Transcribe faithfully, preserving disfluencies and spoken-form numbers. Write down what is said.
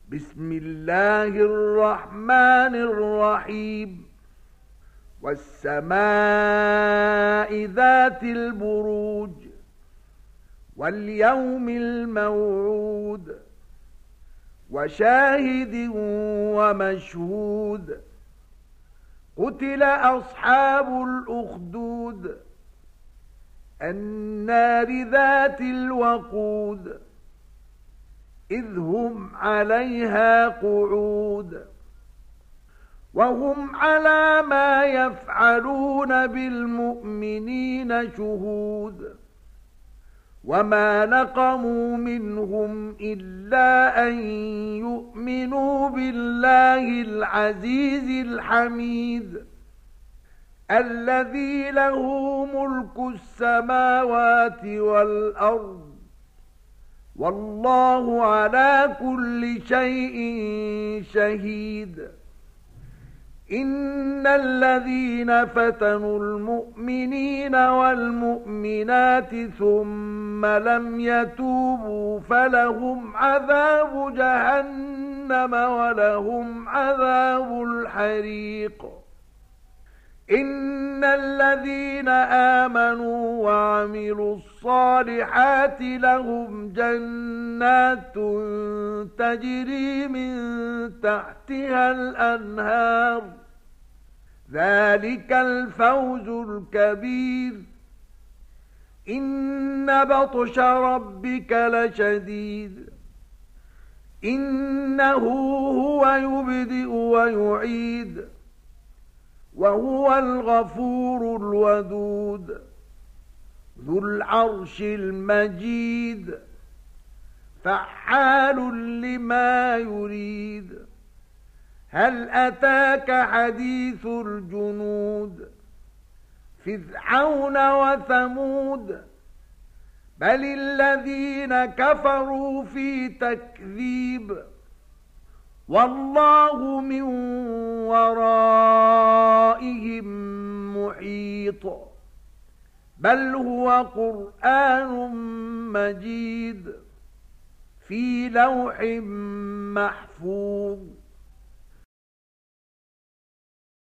بسم الله الرحمن الرحيم والسماء ذات البروج واليوم الموعود وشاهد ومشهود قتل أصحاب الأخدود النار ذات الوقود إذ هم عليها قعود وهم على ما يفعلون بالمؤمنين شهود وما نقموا منهم إلا أن يؤمنوا بالله العزيز الحميد الذي له ملك السماوات والأرض والله على كل شيء شهيد إن الذين فتنوا المؤمنين والمؤمنات ثم لم يتوبوا فلهم عذاب جهنم ولهم عذاب الحريق إن الذين آمنوا وعملوا الصالحات لهم جنات تجري من تحتها الأنهار ذلك الفوز الكبير إن بطش ربك لشديد إنه هو يبدئ ويعيد وهو الغفور الودود ذو العرش المجيد فعال لما يريد هل أتاك حديث الجنود فرعون وثمود بل الذين كفروا في تكذيب والله من ورائهم محيط بل هو قرآن مجيد في لوح محفوظ